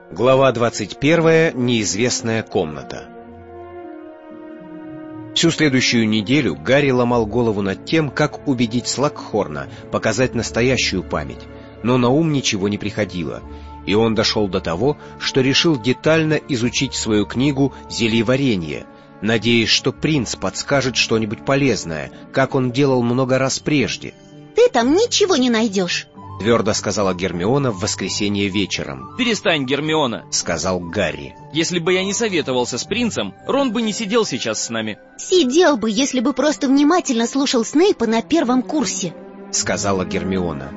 Глава 21. Неизвестная комната. Всю следующую неделю Гарри ломал голову над тем, как убедить Слакхорна показать настоящую память, но на ум ничего не приходило, и он дошел до того, что решил детально изучить свою книгу «Зельеварение», надеясь, что принц подскажет что-нибудь полезное, как он делал много раз прежде. «Ты там ничего не найдешь», — твердо сказала Гермиона в воскресенье вечером. «Перестань, Гермиона», — сказал Гарри. «Если бы я не советовался с принцем, Рон бы не сидел сейчас с нами». «Сидел бы, если бы просто внимательно слушал Снейпа на первом курсе», — сказала Гермиона.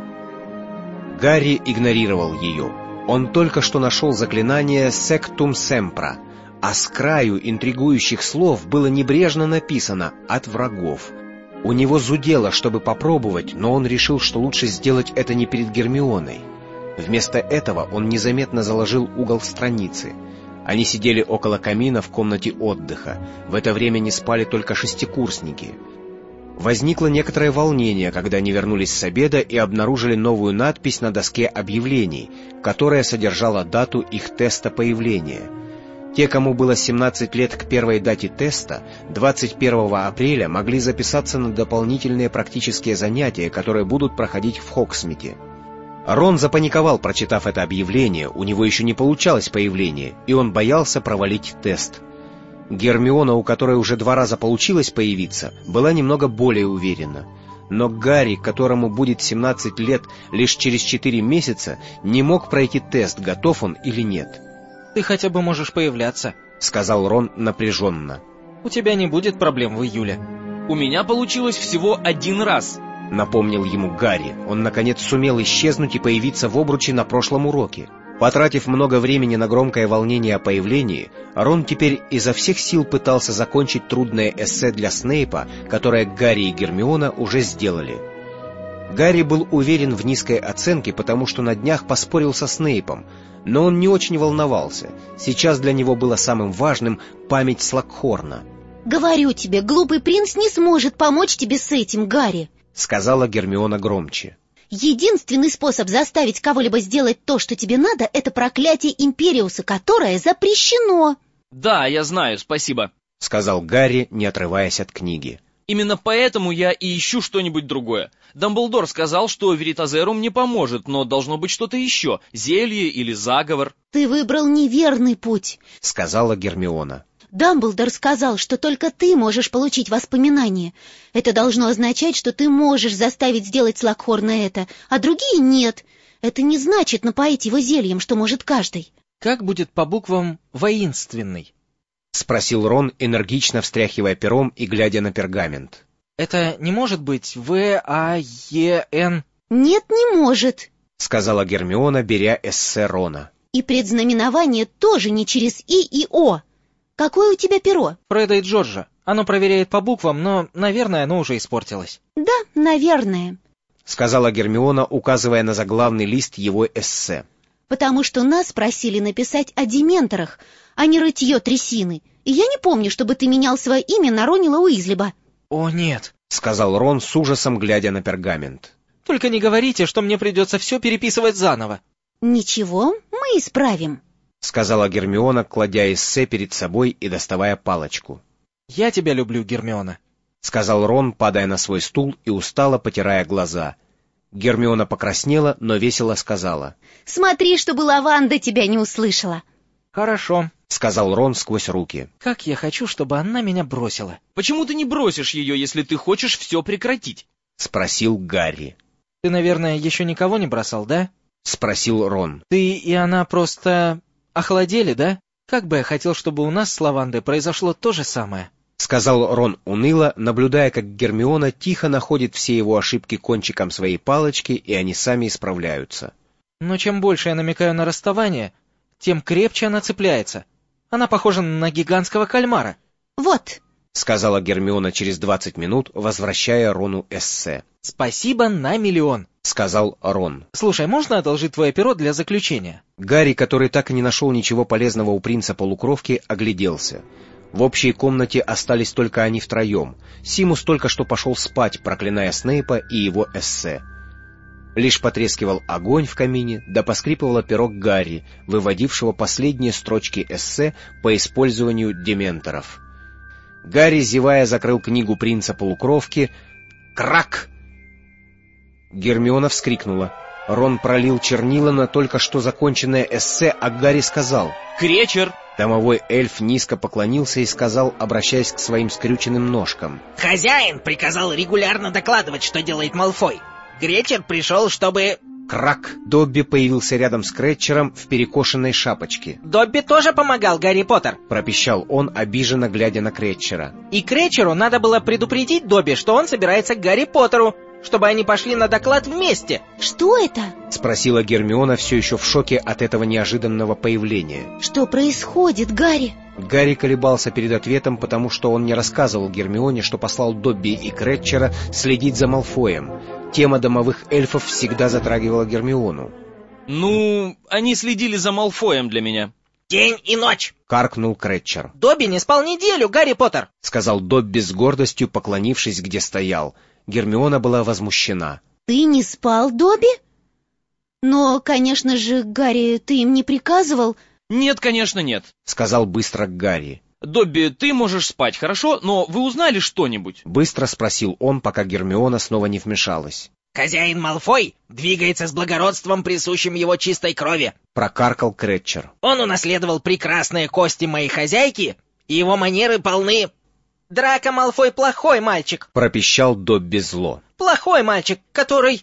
Гарри игнорировал ее. Он только что нашел заклинание «Sectum Sempra», а с краю интригующих слов было небрежно написано «от врагов». У него зудело, чтобы попробовать, но он решил, что лучше сделать это не перед Гермионой. Вместо этого он незаметно заложил угол страницы. Они сидели около камина в комнате отдыха. В это время не спали только шестикурсники. Возникло некоторое волнение, когда они вернулись с обеда и обнаружили новую надпись на доске объявлений, которая содержала дату их теста появления. Те, кому было 17 лет к первой дате теста, 21 апреля могли записаться на дополнительные практические занятия, которые будут проходить в Хогсмите. Рон запаниковал, прочитав это объявление, у него еще не получалось появление, и он боялся провалить тест. Гермиона, у которой уже 2 раза получилось появиться, была немного более уверена. Но Гарри, которому будет 17 лет лишь через 4 месяца, не мог пройти тест, готов он или нет. «Ты хотя бы можешь появляться», — сказал Рон напряженно. «У тебя не будет проблем в июле». «У меня получилось всего 1 раз», — напомнил ему Гарри. Он, наконец, сумел исчезнуть и появиться в обруче на прошлом уроке. Потратив много времени на громкое волнение о появлении, Рон теперь изо всех сил пытался закончить трудное эссе для Снейпа, которое Гарри и Гермиона уже сделали. Гарри был уверен в низкой оценке, потому что на днях поспорил со Снейпом, но он не очень волновался. Сейчас для него было самым важным память Слакхорна. «Говорю тебе, глупый принц не сможет помочь тебе с этим, Гарри», — сказала Гермиона громче. «Единственный способ заставить кого-либо сделать то, что тебе надо, это проклятие Империуса, которое запрещено». «Да, я знаю, спасибо», — сказал Гарри, не отрываясь от книги. «Именно поэтому я и ищу что-нибудь другое. Дамблдор сказал, что Веритазерум не поможет, но должно быть что-то еще, зелье или заговор». «Ты выбрал неверный путь», — сказала Гермиона. «Дамблдор сказал, что только ты можешь получить воспоминания. Это должно означать, что ты можешь заставить сделать Слакхорна это, а другие нет. Это не значит напоить его зельем, что может каждый». «Как будет по буквам «воинственный»?» — спросил Рон, энергично встряхивая пером и глядя на пергамент. «Это не может быть В-А-Е-Н?» «Нет, не может», — сказала Гермиона, беря эссе Рона. «И предзнаменование тоже не через И и О. Какое у тебя перо?» «Фреда и Джорджа. Оно проверяет по буквам, но, наверное, оно уже испортилось». «Да, наверное», — сказала Гермиона, указывая на заглавный лист его эссе. «Потому что нас просили написать о дементорах, а не рытье трясины. И я не помню, чтобы ты менял свое имя на Ронила Уизлиба». «О, нет», — сказал Рон с ужасом, глядя на пергамент. «Только не говорите, что мне придется все переписывать заново». «Ничего, мы исправим», — сказала Гермиона, кладя эссе перед собой и доставая палочку. «Я тебя люблю, Гермиона», — сказал Рон, падая на свой стул и устало потирая глаза. Гермиона покраснела, но весело сказала. «Смотри, чтобы лаванда тебя не услышала». «Хорошо», — сказал Рон сквозь руки. «Как я хочу, чтобы она меня бросила». «Почему ты не бросишь ее, если ты хочешь все прекратить?» — спросил Гарри. «Ты, наверное, еще никого не бросал, да?» — спросил Рон. «Ты и она просто охладели, да? Как бы я хотел, чтобы у нас с лавандой произошло то же самое». — сказал Рон уныло, наблюдая, как Гермиона тихо находит все его ошибки кончиком своей палочки, и они сами исправляются. «Но чем больше я намекаю на расставание, тем крепче она цепляется. Она похожа на гигантского кальмара». «Вот», — сказала Гермиона через 20 минут, возвращая Рону эссе. «Спасибо на миллион», — сказал Рон. «Слушай, можно одолжить твое перо для заключения?» Гарри, который так и не нашел ничего полезного у принца-полукровки, огляделся. В общей комнате остались только они втроем. Симус только что пошел спать, проклиная Снейпа и его эссе. Лишь потрескивал огонь в камине, да поскрипывало перо Гарри, выводившего последние строчки эссе по использованию дементоров. Гарри, зевая, закрыл книгу принца-полукровки. «Крак!» Гермиона вскрикнула. Рон пролил чернила на только что законченное эссе, а Гарри сказал: «Кречер!» Домовой эльф низко поклонился и сказал, обращаясь к своим скрюченным ножкам: «Хозяин приказал регулярно докладывать, что делает Малфой. Кречер пришел, чтобы...» Крак! Добби появился рядом с Кретчером в перекошенной шапочке. «Добби тоже помогал, Гарри Поттер!» Пропищал он, обиженно глядя на Кретчера. «И Кречеру надо было предупредить Добби, что он собирается к Гарри Поттеру, чтобы они пошли на доклад вместе». Что это? Спросила Гермиона, все еще в шоке от этого неожиданного появления. Что происходит, Гарри? Гарри колебался перед ответом, потому что он не рассказывал Гермионе, что послал Добби и Кретчера следить за Малфоем. Тема домовых эльфов всегда затрагивала Гермиону. «Ну, они следили за Малфоем для меня». «День и ночь!» — каркнул Кретчер. «Добби не спал неделю, Гарри Поттер!» — сказал Добби с гордостью, поклонившись, где стоял. Гермиона была возмущена. Ты не спал, Добби? Но, конечно же, Гарри, ты им не приказывал. «Нет, конечно, нет», — сказал быстро Гарри. «Добби, ты можешь спать, хорошо? Но вы узнали что-нибудь?» Быстро спросил он, пока Гермиона снова не вмешалась. «Хозяин Малфой двигается с благородством, присущим его чистой крови», — прокаркал Кретчер. «Он унаследовал прекрасные кости моей хозяйки, и его манеры полны...» «Драко Малфой плохой мальчик», — пропищал Добби зло. «Плохой мальчик, который...»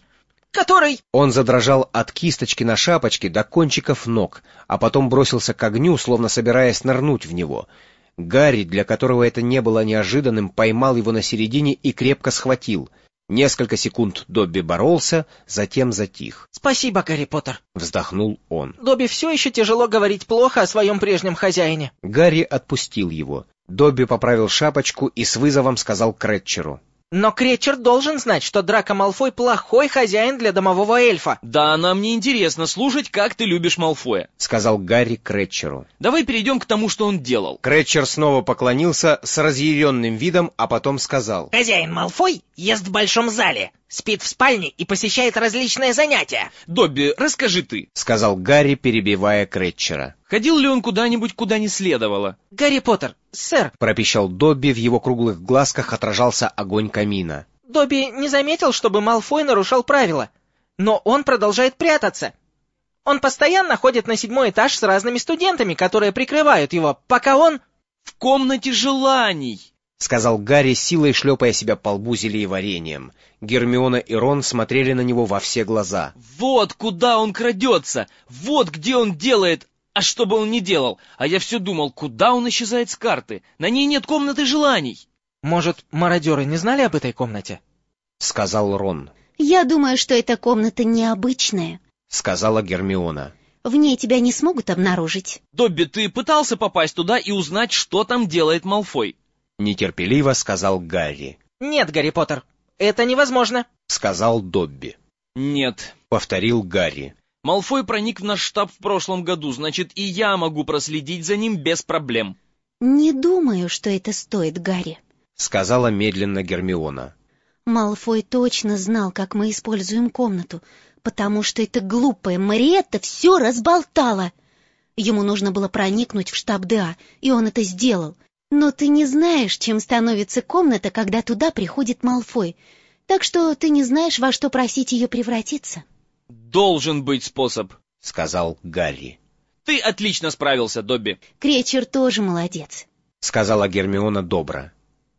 Он задрожал от кисточки на шапочке до кончиков ног, а потом бросился к огню, словно собираясь нырнуть в него. Гарри, для которого это не было неожиданным, поймал его на середине и крепко схватил. Несколько секунд Добби боролся, затем затих. «Спасибо, Гарри Поттер», — вздохнул он. «Добби все еще тяжело говорить плохо о своем прежнем хозяине». Гарри отпустил его. Добби поправил шапочку и с вызовом сказал Кретчеру: «Но Кречер должен знать, что Драко Малфой плохой хозяин для домового эльфа». «Да, нам не интересно слушать, как ты любишь Малфоя», — сказал Гарри Кретчеру. «Давай перейдем к тому, что он делал». Кретчер снова поклонился с разъяренным видом, а потом сказал: «Хозяин Малфой ест в большом зале, спит в спальне и посещает различные занятия». «Добби, расскажи ты», — сказал Гарри, перебивая Кретчера. «Ходил ли он куда-нибудь, куда не следовало?» «Гарри Поттер, сэр», — пропищал Добби, в его круглых глазках отражался огонь камина. «Добби не заметил, чтобы Малфой нарушал правила, но он продолжает прятаться. Он постоянно ходит на 7-й этаж с разными студентами, которые прикрывают его, пока он...» «В комнате желаний», — сказал Гарри, силой шлепая себя по лбу зельеварением. Гермиона и Рон смотрели на него во все глаза. «Вот куда он крадется! Вот где он делает... А что бы он ни делал? А я все думал, куда он исчезает с карты? На ней нет комнаты желаний!» «Может, мародеры не знали об этой комнате?» — сказал Рон. Я думаю, что эта комната необычная, — сказала Гермиона. В ней тебя не смогут обнаружить. «Добби, ты пытался попасть туда и узнать, что там делает Малфой?» — нетерпеливо сказал Гарри. «Нет, Гарри Поттер, это невозможно», — сказал Добби. «Нет», — повторил Гарри. «Малфой проник в наш штаб в прошлом году, значит, и я могу проследить за ним без проблем». Не думаю, что это стоит, Гарри, — сказала медленно Гермиона. Малфой точно знал, как мы используем комнату, потому что эта глупая Мариетта все разболтала. Ему нужно было проникнуть в штаб ДА, и он это сделал. Но ты не знаешь, чем становится комната, когда туда приходит Малфой, так что ты не знаешь, во что просить ее превратиться. «Должен быть способ», — сказал Гарри. «Ты отлично справился, Добби». Кречер тоже молодец, — сказала Гермиона добро.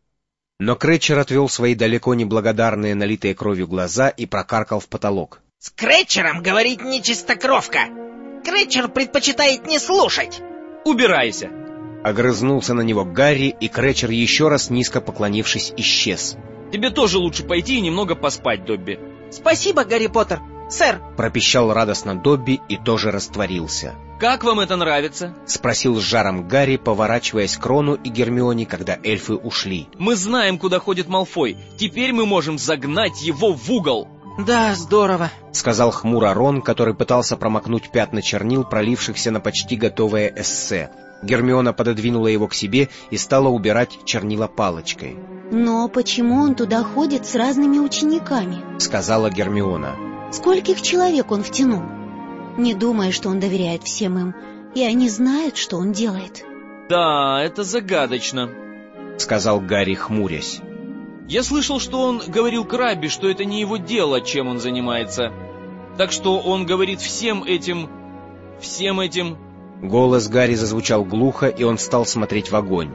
Но Кретчер отвел свои далеко не благодарные, налитые кровью глаза и прокаркал в потолок. «С Кречером говорить не чистокровка. Кречер предпочитает не слушать». «Убирайся». Огрызнулся на него Гарри, и Кретчер, еще раз низко поклонившись, исчез. «Тебе тоже лучше пойти и немного поспать, Добби». «Спасибо, Гарри Поттер, сэр», — пропищал радостно Добби и тоже растворился. «Как вам это нравится?» — спросил с жаром Гарри, поворачиваясь к Рону и Гермионе, когда эльфы ушли. «Мы знаем, куда ходит Малфой. Теперь мы можем загнать его в угол». «Да, здорово», — сказал хмуро Рон, который пытался промокнуть пятна чернил, пролившихся на почти готовое эссе. Гермиона пододвинула его к себе и стала убирать чернила палочкой. но почему он туда ходит с разными учениками? — сказала Гермиона. Скольких человек он втянул? Не думая, что он доверяет всем им, и они знают, что он делает. Да, это загадочно, сказал Гарри, хмурясь. Я слышал, что он говорил Крабби, что это не его дело, чем он занимается. Так что он говорит всем этим... Голос Гарри зазвучал глухо, и он стал смотреть в огонь.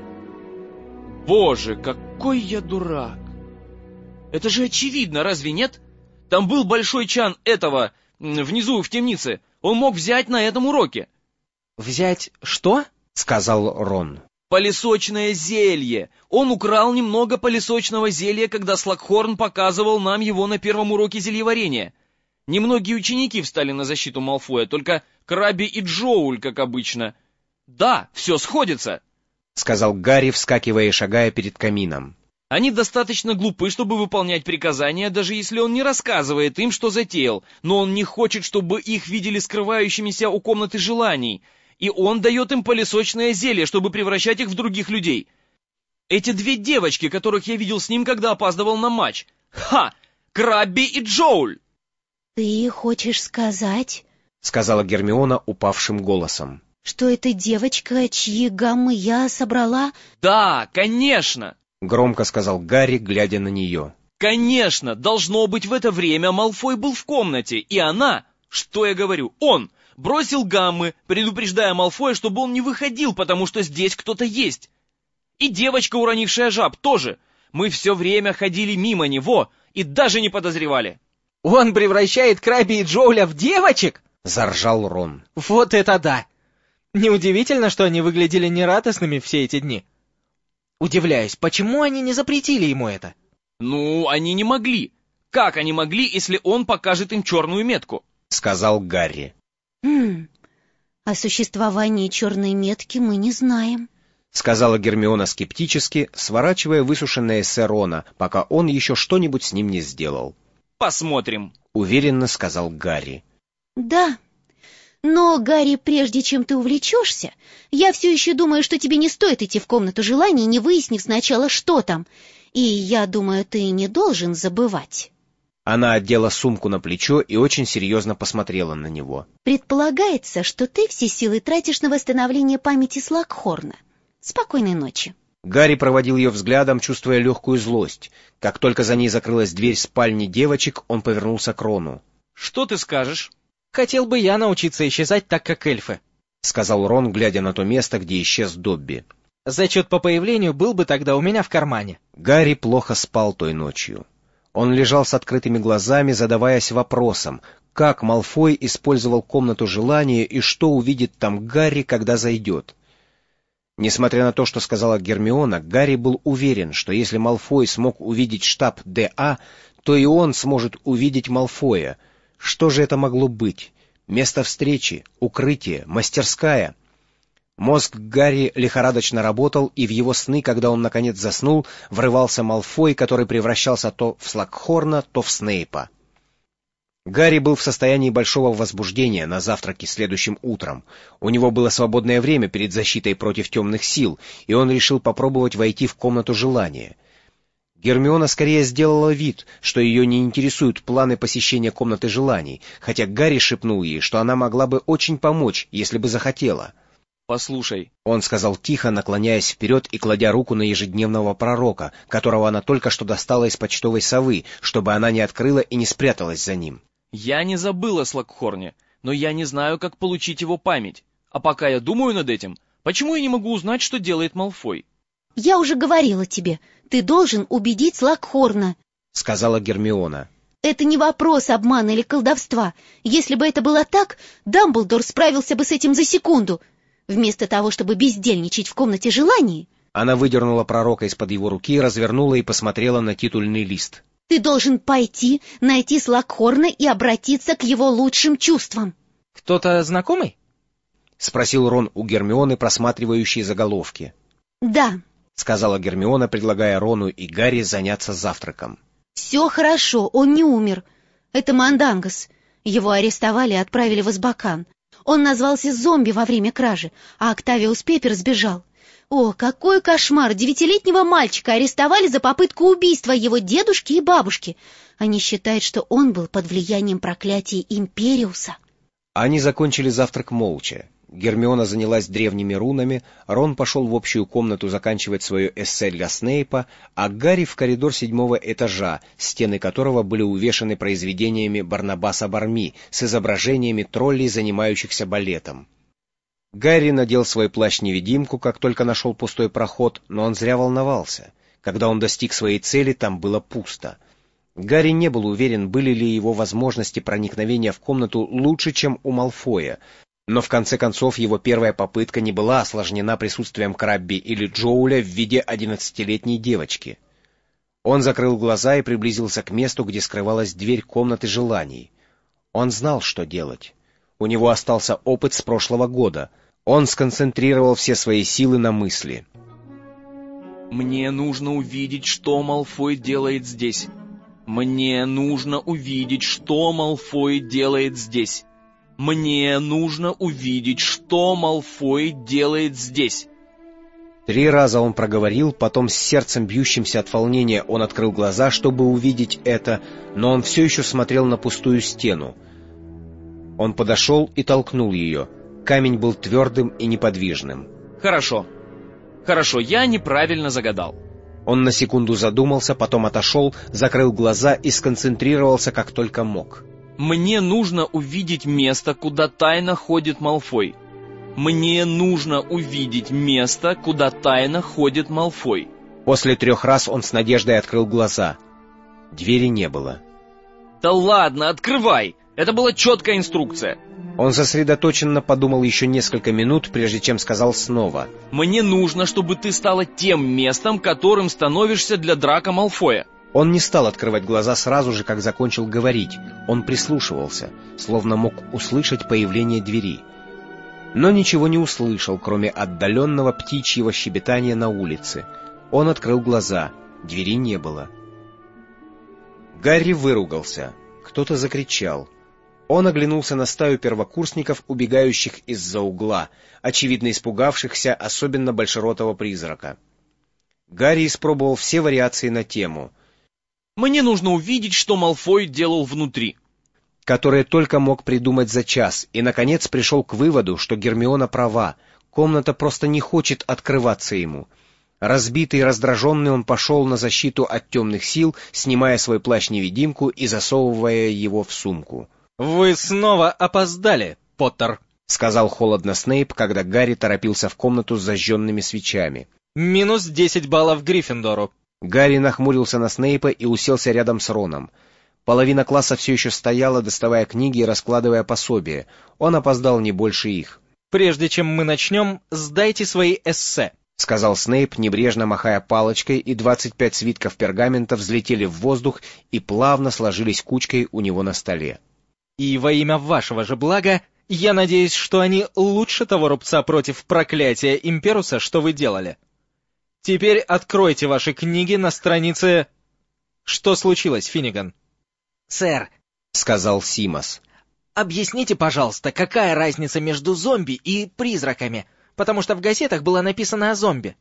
Боже, какой я дурак! Это же очевидно, разве нет? Там был большой чан этого, внизу в темнице. Он мог взять на этом уроке. «Взять что?» — сказал Рон. Пылесочное зелье. Он украл немного пылесочного зелья, когда Слакхорн показывал нам его на первом уроке зельеварения. Немногие ученики встали на защиту Малфоя, только Крабби и Джоуль, как обычно. Да, все сходится, — сказал Гарри, вскакивая и шагая перед камином. Они достаточно глупы, чтобы выполнять приказания, даже если он не рассказывает им, что затеял, но он не хочет, чтобы их видели скрывающимися у комнаты желаний, и он дает им пылесочное зелье, чтобы превращать их в других людей. Эти две девочки, которых я видел с ним, когда опаздывал на матч. Ха! Крабби и Джоуль! «Ты хочешь сказать, — сказала Гермиона упавшим голосом, — что эта девочка, чьи гаммы я собрала...» «Да, конечно!» — громко сказал Гарри, глядя на нее. «Конечно! Должно быть, в это время Малфой был в комнате, и она... Что я говорю? Он бросил гаммы, предупреждая Малфоя, чтобы он не выходил, потому что здесь кто-то есть. И девочка, уронившая жаб, тоже. Мы все время ходили мимо него и даже не подозревали». Он превращает Крабби и Джоуля в девочек? Заржал Рон. Вот это да! Неудивительно, что они выглядели нерадостными все эти дни. Удивляюсь, почему они не запретили ему это? Ну, они не могли. Как они могли, если он покажет им черную метку? Сказал Гарри. О существовании черной метки мы не знаем, сказала Гермиона скептически, сворачивая высушенное эссе Рона, пока он еще что-нибудь с ним не сделал. Посмотрим, уверенно сказал Гарри. Да, но, Гарри, прежде чем ты увлечешься, я все еще думаю, что тебе не стоит идти в комнату желаний, не выяснив сначала, что там. И я думаю, ты не должен забывать. Она одела сумку на плечо и очень серьезно посмотрела на него. Предполагается, что ты все силы тратишь на восстановление памяти Слакхорна. Спокойной ночи. Гарри проводил ее взглядом, чувствуя легкую злость. Как только за ней закрылась дверь спальни девочек, он повернулся к Рону. «Что ты скажешь?» «Хотел бы я научиться исчезать так, как эльфы», — сказал Рон, глядя на то место, где исчез Добби. «Зачет по появлению был бы тогда у меня в кармане». Гарри плохо спал той ночью. Он лежал с открытыми глазами, задаваясь вопросом, как Малфой использовал комнату желания и что увидит там Гарри, когда зайдет. Несмотря на то, что сказала Гермиона, Гарри был уверен, что если Малфой смог увидеть штаб Д.А., то и он сможет увидеть Малфоя. Что же это могло быть? Место встречи, укрытие, мастерская? Мозг Гарри лихорадочно работал, и в его сны, когда он наконец заснул, врывался Малфой, который превращался то в Слакхорна, то в Снейпа. Гарри был в состоянии большого возбуждения на завтраке следующим утром. У него было свободное время перед защитой против темных сил, и он решил попробовать войти в комнату желания. Гермиона скорее сделала вид, что ее не интересуют планы посещения комнаты желаний, хотя Гарри шепнул ей, что она могла бы очень помочь, если бы захотела. «Послушай», — он сказал тихо, наклоняясь вперед и кладя руку на ежедневного пророка, которого она только что достала из почтовой совы, чтобы она не открыла и не спряталась за ним. «Я не забыл о Слакхорне, но я не знаю, как получить его память. А пока я думаю над этим, почему я не могу узнать, что делает Малфой?» «Я уже говорила тебе, ты должен убедить Слакхорна», — сказала Гермиона. «Это не вопрос обмана или колдовства. Если бы это было так, Дамблдор справился бы с этим за секунду. Вместо того, чтобы бездельничать в комнате желаний...» Она выдернула пророка из-под его руки, развернула и посмотрела на титульный лист. «Ты должен пойти, найти Слакхорна и обратиться к его лучшим чувствам». «Кто-то знакомый?» — спросил Рон у Гермионы, просматривающей заголовки. «Да», — сказала Гермиона, предлагая Рону и Гарри заняться завтраком. «Все хорошо, он не умер. Это Мандангас. Его арестовали и отправили в Азбакан. Он назвался зомби во время кражи, а Октавиус Пеппер сбежал. О, какой кошмар! 9-летнего мальчика арестовали за попытку убийства его дедушки и бабушки. Они считают, что он был под влиянием проклятия Империуса. Они закончили завтрак молча. Гермиона занялась древними рунами, Рон пошел в общую комнату заканчивать свое эссе для Снейпа, а Гарри в коридор 7-го этажа, стены которого были увешаны произведениями Барнабаса Барми с изображениями троллей, занимающихся балетом. Гарри надел свой плащ-невидимку, как только нашел пустой проход, но он зря волновался. Когда он достиг своей цели, там было пусто. Гарри не был уверен, были ли его возможности проникновения в комнату лучше, чем у Малфоя, но в конце концов его первая попытка не была осложнена присутствием Крабби или Джоуля в виде 11-летней девочки. Он закрыл глаза и приблизился к месту, где скрывалась дверь комнаты желаний. Он знал, что делать. У него остался опыт с прошлого года. Он сконцентрировал все свои силы на мысли. «Мне нужно увидеть, что Малфой делает здесь. Мне нужно увидеть, что Малфой делает здесь. Мне нужно увидеть, что Малфой делает здесь». 3 раза он проговорил, потом с сердцем бьющимся от волнения он открыл глаза, чтобы увидеть это, но он все еще смотрел на пустую стену. Он подошел и толкнул ее. Камень был твердым и неподвижным. Хорошо, я неправильно загадал. Он на секунду задумался, потом отошел, закрыл глаза и сконцентрировался как только мог. Мне нужно увидеть место, куда тайно ходит Малфой. Мне нужно увидеть место, куда тайно ходит Малфой. После 3 раз он с надеждой открыл глаза. Двери не было. Да ладно, открывай! Это была четкая инструкция. Он сосредоточенно подумал еще несколько минут, прежде чем сказал снова. Мне нужно, чтобы ты стала тем местом, которым становишься для Драко Малфоя. Он не стал открывать глаза сразу же, как закончил говорить. Он прислушивался, словно мог услышать появление двери. Но ничего не услышал, кроме отдаленного птичьего щебетания на улице. Он открыл глаза. Двери не было. Гарри выругался. Кто-то закричал. Он оглянулся на стаю первокурсников, убегающих из-за угла, очевидно испугавшихся особенно большеротого призрака. Гарри испробовал все вариации на тему. «Мне нужно увидеть, что Малфой делал внутри», которые только мог придумать за час, и, наконец, пришел к выводу, что Гермиона права, комната просто не хочет открываться ему. Разбитый и раздраженный он пошел на защиту от темных сил, снимая свой плащ-невидимку и засовывая его в сумку. «Вы снова опоздали, Поттер», — сказал холодно Снейп, когда Гарри торопился в комнату с зажженными свечами. «Минус 10 баллов Гриффиндору». Гарри нахмурился на Снейпа и уселся рядом с Роном. Половина класса все еще стояла, доставая книги и раскладывая пособия. Он опоздал не больше их. «Прежде чем мы начнем, сдайте свои эссе», — сказал Снейп, небрежно махая палочкой, и 25 свитков пергамента взлетели в воздух и плавно сложились кучкой у него на столе. «И во имя вашего же блага, я надеюсь, что они лучше того рубца против проклятия Имперуса, что вы делали. Теперь откройте ваши книги на странице... Что случилось, Финниган?» «Сэр», — сказал Симос, — «объясните, пожалуйста, какая разница между зомби и призраками? Потому что в газетах было написано о зомби».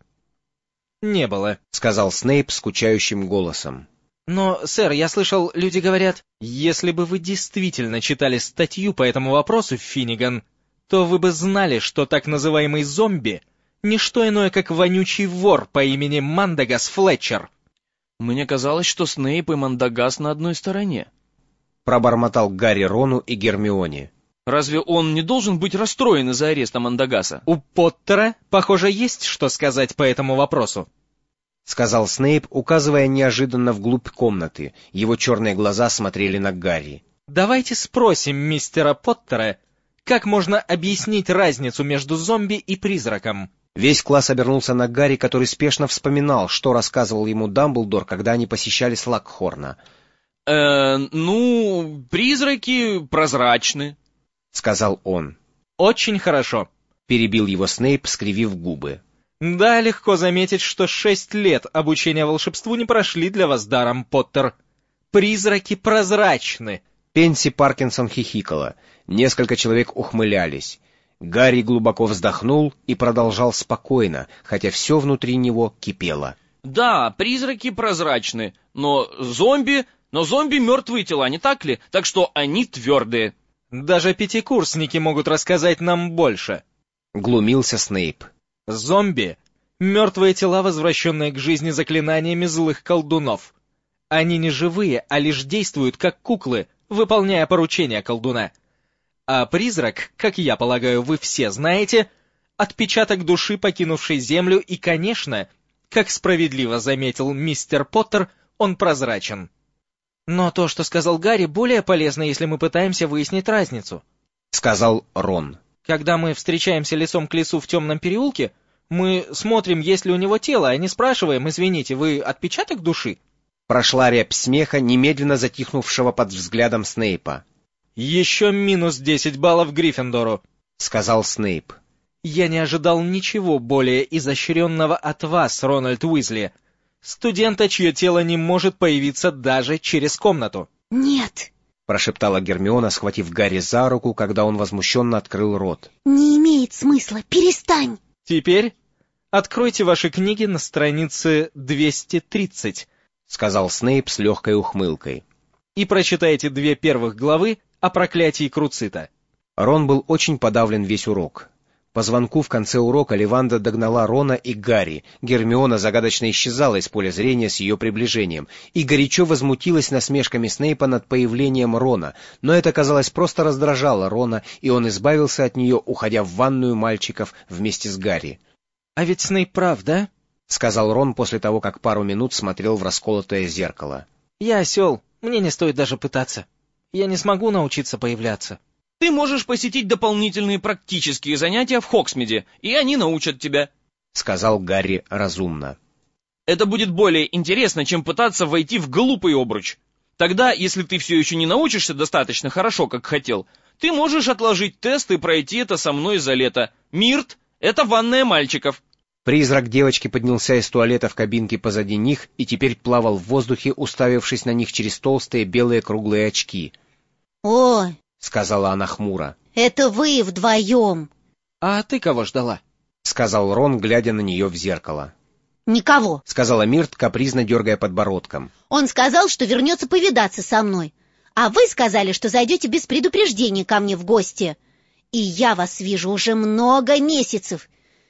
«Не было», — сказал Снейп скучающим голосом. «Но, сэр, я слышал, люди говорят...» «Если бы вы действительно читали статью по этому вопросу, Финниган, то вы бы знали, что так называемый зомби — не что иное, как вонючий вор по имени Мандагас Флетчер». «Мне казалось, что Снейп и Мандагас на одной стороне», — пробормотал Гарри Рону и Гермионе. «Разве он не должен быть расстроен из-за ареста Мандагаса?» «У Поттера, похоже, есть что сказать по этому вопросу», — сказал Снейп, указывая неожиданно вглубь комнаты. Его черные глаза смотрели на Гарри. «Давайте спросим мистера Поттера, как можно объяснить разницу между зомби и призраком?» Весь класс обернулся на Гарри, который спешно вспоминал, что рассказывал ему Дамблдор, когда они посещали Слакхорна. Призраки прозрачны», — сказал он. «Очень хорошо», — перебил его Снейп, скривив губы. «Да, легко заметить, что 6 лет обучения волшебству не прошли для вас даром, Поттер. Призраки прозрачны». Пенси Паркинсон хихикала. Несколько человек ухмылялись. Гарри глубоко вздохнул и продолжал спокойно, хотя все внутри него кипело. Да, призраки прозрачны, но зомби мертвые тела, не так ли? Так что они твердые. Даже пятикурсники могут рассказать нам больше. Глумился Снейп. Зомби — мертвые тела, возвращенные к жизни заклинаниями злых колдунов. Они не живые, а лишь действуют как куклы, выполняя поручения колдуна. А призрак, как я полагаю, вы все знаете, отпечаток души, покинувшей землю, и, конечно, как справедливо заметил мистер Поттер, он прозрачен. Но то, что сказал Гарри, более полезно, если мы пытаемся выяснить разницу. Сказал Рон. Когда мы встречаемся лицом к лицу в темном переулке, мы смотрим, есть ли у него тело, а не спрашиваем: извините, вы отпечаток души? Прошла рябь смеха, немедленно затихнувшего под взглядом Снейпа. «Еще минус 10 баллов Гриффиндору», — сказал Снейп. «Я не ожидал ничего более изощренного от вас, Рональд Уизли. Студента, чье тело не может появиться даже через комнату». «Нет», — прошептала Гермиона, схватив Гарри за руку, когда он возмущенно открыл рот. «не имеет смысла, перестань». «Теперь откройте ваши книги на странице 230», — сказал Снейп с легкой ухмылкой. «и прочитайте 2 первых главы о проклятии Круцита». Рон был очень подавлен весь урок. По звонку в конце урока Ливанда догнала Рона и Гарри. Гермиона загадочно исчезала из поля зрения с ее приближением и горячо возмутилась насмешками Снейпа над появлением Рона, но это, казалось, просто раздражало Рона, и он избавился от нее, уходя в ванную мальчиков вместе с Гарри. «А ведь Снейп прав, да?» — сказал Рон после того, как пару минут смотрел в расколотое зеркало. «Я осел, мне не стоит даже пытаться. Я не смогу научиться появляться». Ты можешь посетить дополнительные практические занятия в Хоксмиде, и они научат тебя», — сказал Гарри разумно. «Это будет более интересно, чем пытаться войти в глупый обруч. Тогда, если ты все еще не научишься достаточно хорошо, как хотел, ты можешь отложить тест и пройти это со мной за лето. Мирт — это ванная мальчиков». Призрак девочки поднялся из туалета в кабинке позади них и теперь плавал в воздухе, уставившись на них через толстые белые круглые очки. «Ой», — сказала она хмуро. «это вы вдвоем». «А ты кого ждала?» — сказал Рон, глядя на нее в зеркало. «Никого», — сказала Мирт, капризно дергая подбородком. «он сказал, что вернется повидаться со мной. А вы сказали, что зайдете без предупреждения ко мне в гости. И я вас вижу уже много месяцев.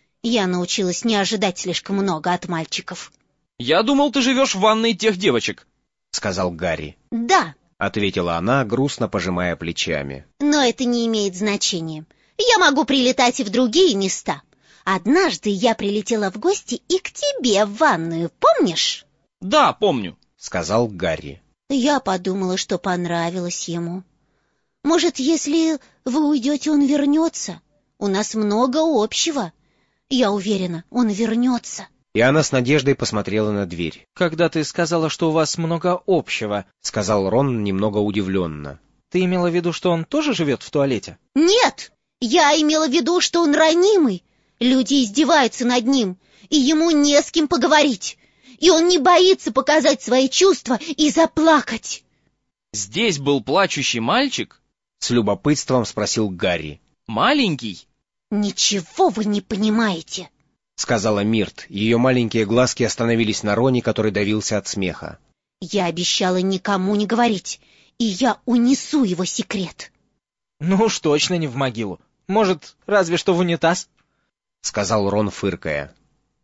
Я научилась не ожидать слишком много от мальчиков». «Я думал, ты живешь в ванной тех девочек», — сказал Гарри. «Да», — ответила она, грустно пожимая плечами. «но это не имеет значения. Я могу прилетать и в другие места. Однажды я прилетела в гости и к тебе в ванную, помнишь?» «Да, помню», — сказал Гарри. Я подумала, что понравилось ему. Может, если вы уйдете, он вернется? У нас много общего. Я уверена, он вернется. И она с надеждой посмотрела на дверь. «Когда ты сказала, что у вас много общего», — сказал Рон немного удивленно. «ты имела в виду, что он тоже живет в туалете?» Нет, я имела в виду, что он ранимый. Люди издеваются над ним, и ему не с кем поговорить. И он не боится показать свои чувства и заплакать. «Здесь был плачущий мальчик?» — с любопытством спросил Гарри. «Маленький?» «Ничего вы не понимаете», — сказала Мирт. Ее маленькие глазки остановились на Роне, который давился от смеха. «Я обещала никому не говорить, и я унесу его секрет». «Ну уж точно не в могилу. Может, разве что в унитаз?» — сказал Рон, фыркая.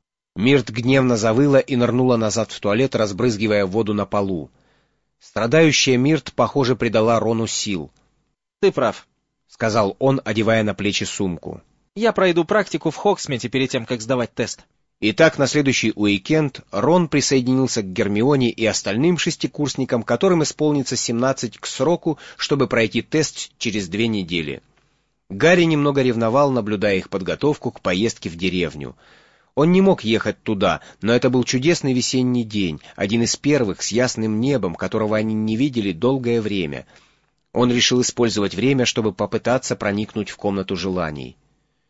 Мирт гневно завыла и нырнула назад в туалет, разбрызгивая воду на полу. Страдающая Мирт, похоже, придала Рону сил. «Ты прав», — сказал он, одевая на плечи сумку. «Я пройду практику в Хоксмите перед тем, как сдавать тест». Итак, на следующий уикенд Рон присоединился к Гермионе и остальным шестикурсникам, которым исполнится 17 к сроку, чтобы пройти тест через 2 недели. Гарри немного ревновал, наблюдая их подготовку к поездке в деревню. Он не мог ехать туда, но это был чудесный весенний день, один из первых с ясным небом, которого они не видели долгое время. Он решил использовать время, чтобы попытаться проникнуть в комнату желаний.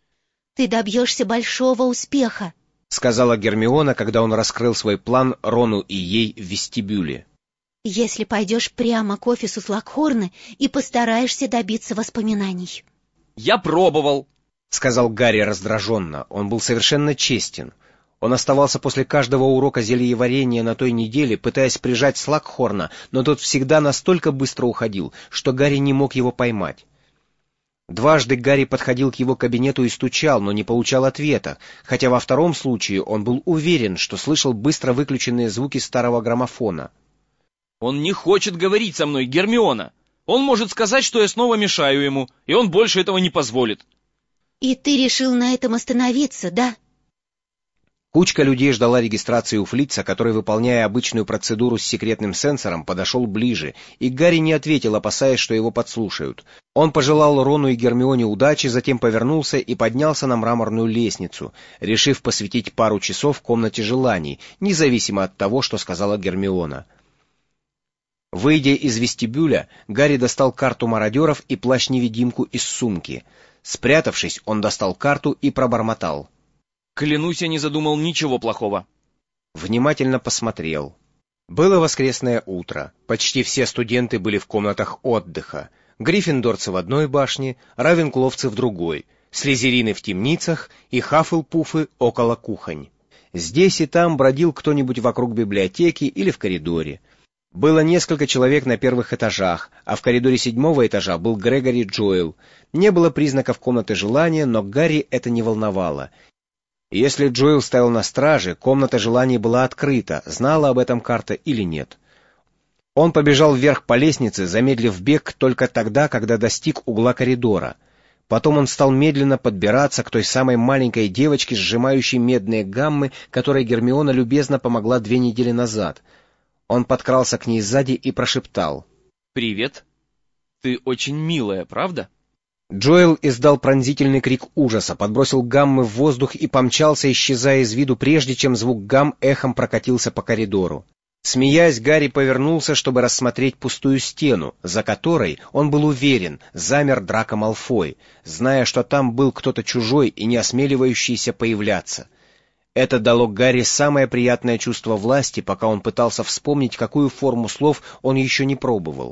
«Ты добьешься большого успеха», — сказала Гермиона, когда он раскрыл свой план Рону и ей в вестибюле. «если пойдешь прямо к офису Слакхорна и постараешься добиться воспоминаний». «Я пробовал». — сказал Гарри раздраженно. Он был совершенно честен. Он оставался после каждого урока зельеварения на той неделе, пытаясь прижать Слакхорна, но тот всегда настолько быстро уходил, что Гарри не мог его поймать. Дважды Гарри подходил к его кабинету и стучал, но не получал ответа, хотя во втором случае он был уверен, что слышал быстро выключенные звуки старого граммофона. «Он не хочет говорить со мной, Гермиона. Он может сказать, что я снова мешаю ему, и он больше этого не позволит». И ты решил на этом остановиться, да? Кучка людей ждала регистрации у Флитца, который, выполняя обычную процедуру с секретным сенсором, подошел ближе, и Гарри не ответил, опасаясь, что его подслушают. Он пожелал Рону и Гермионе удачи, затем повернулся и поднялся на мраморную лестницу, решив посвятить пару часов в комнате желаний, независимо от того, что сказала Гермиона. Выйдя из вестибюля, Гарри достал карту мародеров и плащ-невидимку из сумки. Спрятавшись, он достал карту и пробормотал: «Клянусь, я не задумал ничего плохого». Внимательно посмотрел. Было воскресное утро. Почти все студенты были в комнатах отдыха. Гриффиндорцы в одной башне, равенкловцы в другой, слизерины в темницах и хаффлпуфы около кухонь. Здесь и там бродил кто-нибудь вокруг библиотеки или в коридоре. Было несколько человек на первых этажах, а в коридоре 7-го этажа был Грегори Джоэл. Не было признаков комнаты желания, но Гарри это не волновало. Если Джоэл стоял на страже, комната желаний была открыта, знала об этом карта или нет. Он побежал вверх по лестнице, замедлив бег только тогда, когда достиг угла коридора. Потом он стал медленно подбираться к той самой маленькой девочке, сжимающей медные гаммы, которой Гермиона любезно помогла 2 недели назад. Он подкрался к ней сзади и прошептал: «Привет. Ты очень милая, правда?» Джоэл издал пронзительный крик ужаса, подбросил гаммы в воздух и помчался, исчезая из виду, прежде чем звук гамм эхом прокатился по коридору. Смеясь, Гарри повернулся, чтобы рассмотреть пустую стену, за которой, он был уверен, замер Драко Малфой, зная, что там был кто-то чужой и не осмеливающийся появляться. Это дало Гарри самое приятное чувство власти, пока он пытался вспомнить, какую форму слов он еще не пробовал.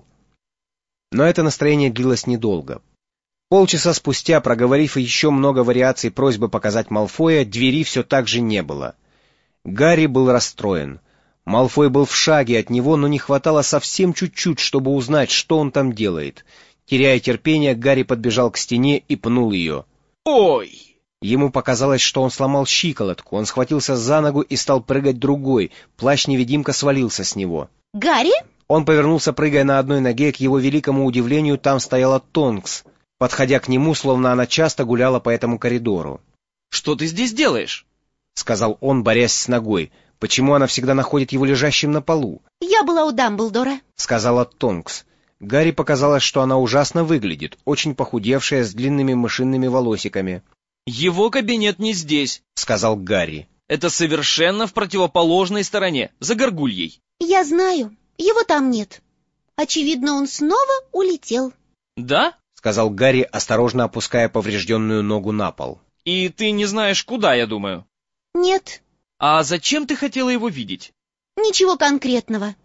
Но это настроение длилось недолго. Полчаса спустя, проговорив еще много вариаций просьбы показать Малфоя, двери все так же не было. Гарри был расстроен. Малфой был в шаге от него, но не хватало совсем чуть-чуть, чтобы узнать, что он там делает. Теряя терпение, Гарри подбежал к стене и пнул ее. «Ой!» Ему показалось, что он сломал щиколотку. Он схватился за ногу и стал прыгать другой. Плащ-невидимка свалился с него. «Гарри?» Он повернулся, прыгая на одной ноге. К его великому удивлению, там стояла Тонкс, подходя к нему, словно она часто гуляла по этому коридору. «Что ты здесь делаешь?» — сказал он, борясь с ногой. «Почему она всегда находит его лежащим на полу?» «Я была у Дамблдора», — сказала Тонкс. Гарри показалось, что она ужасно выглядит, очень похудевшая, с длинными мышиными волосиками. «Его кабинет не здесь», — сказал Гарри. «Это совершенно в противоположной стороне, за горгульей». «Я знаю, его там нет. Очевидно, он снова улетел». «Да?» — сказал Гарри, осторожно опуская поврежденную ногу на пол. «И ты не знаешь, куда, я думаю?» «Нет». «А зачем ты хотела его видеть?» «Ничего конкретного.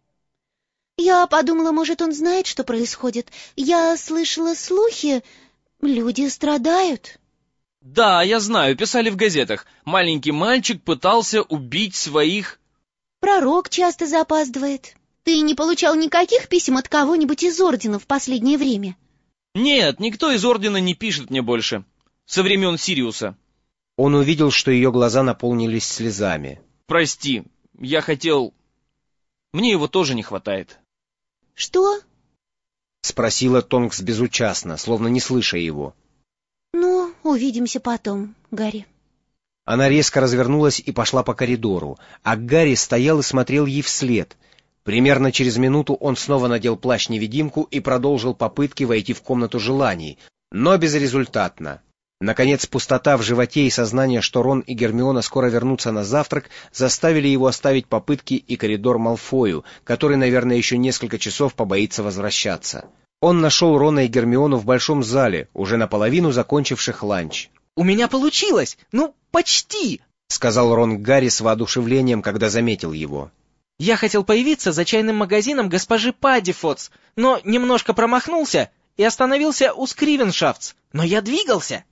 Я подумала, может, он знает, что происходит. Я слышала слухи, люди страдают». «Да, я знаю, писали в газетах. Маленький мальчик пытался убить своих...» «Пророк часто запаздывает. Ты не получал никаких писем от кого-нибудь из Ордена в последнее время?» «Нет, никто из Ордена не пишет мне больше. Со времен Сириуса». Он увидел, что ее глаза наполнились слезами. «Прости, я хотел... Мне его тоже не хватает». «Что?» — спросила Тонкс безучастно, словно не слыша его. «Ну, увидимся потом, Гарри». Она резко развернулась и пошла по коридору, а Гарри стоял и смотрел ей вслед. Примерно через минуту он снова надел плащ-невидимку и продолжил попытки войти в комнату желаний, но безрезультатно. Наконец, пустота в животе и сознание, что Рон и Гермиона скоро вернутся на завтрак, заставили его оставить попытки и коридор Малфою, который, наверное, еще несколько часов побоится возвращаться. Он нашел Рона и Гермиону в большом зале, уже наполовину закончивших ланч. «У меня получилось! Ну, почти!» — сказал Рон Гарри с воодушевлением, когда заметил его. «Я хотел появиться за чайным магазином госпожи Паддифотс, но немножко промахнулся и остановился у Скривеншафтс, но я двигался!»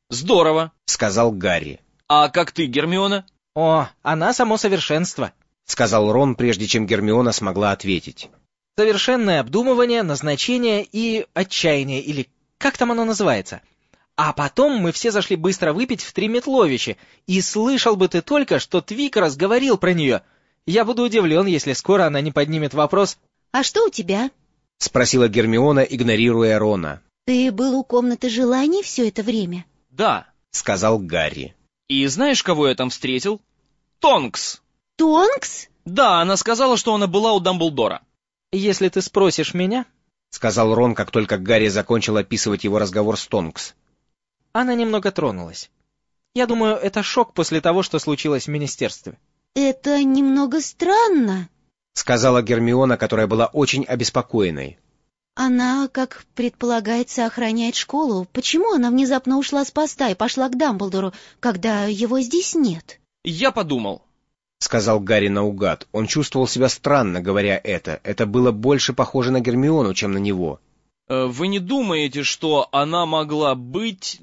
Здорово, — сказал Гарри. а как ты, Гермиона? О, она само совершенство. — сказал Рон, прежде чем Гермиона смогла ответить. Совершенное обдумывание, назначение и отчаяние, или как там оно называется. А потом мы все зашли быстро выпить в Триметловиче, и слышал бы ты только, что Твикорос говорил про нее. Я буду удивлен, если скоро она не поднимет вопрос. А что у тебя? — спросила Гермиона, игнорируя Рона. Ты был у комнаты желаний все это время? Да. — сказал Гарри. И знаешь, кого я там встретил? Тонкс. Тонкс? Да, она сказала, что она была у Дамблдора. Если ты спросишь меня, — сказал Рон, как только Гарри закончил описывать его разговор с Тонкс. она немного тронулась. Я думаю, это шок после того, что случилось в министерстве. Это немного странно. — сказала Гермиона, которая была очень обеспокоенной. Она, как предполагается, охраняет школу. Почему она внезапно ушла с поста и пошла к Дамблдору, когда его здесь нет? Я подумал. — сказал Гарри наугад. Он чувствовал себя странно, говоря это. Это было больше похоже на Гермиону, чем на него. Вы не думаете, что она могла быть,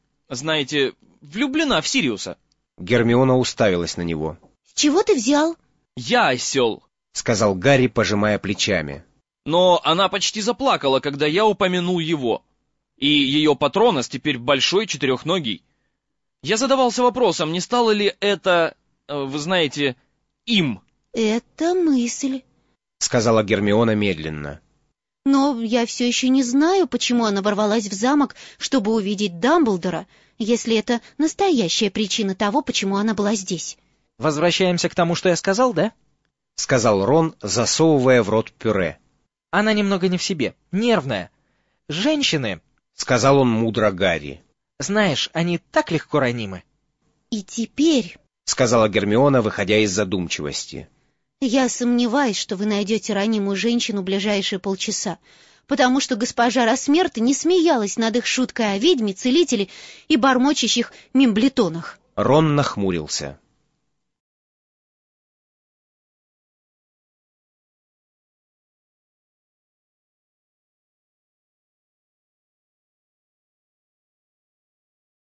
знаете, влюблена в Сириуса? Гермиона уставилась на него. С чего ты взял? Я осел. — сказал Гарри, пожимая плечами. Но она почти заплакала, когда я упомянул его. И ее патронос теперь большой четырехногий. Я задавался вопросом, не стало ли это, вы знаете, им? Это мысль. — сказала Гермиона медленно. Но я все еще не знаю, почему она ворвалась в замок, чтобы увидеть Дамблдора, если это настоящая причина того, почему она была здесь. Возвращаемся к тому, что я сказал, да? — сказал Рон, засовывая в рот пюре. Она немного не в себе, нервная. Женщины, — сказал он мудро Гарри. знаешь, они так легко ранимы. И теперь — сказала Гермиона, выходя из задумчивости. я сомневаюсь, что вы найдете ранимую женщину в ближайшие полчаса, потому что госпожа Рассмерта не смеялась над их шуткой о ведьме, целителе и бормочущих мимблетонах. Рон нахмурился.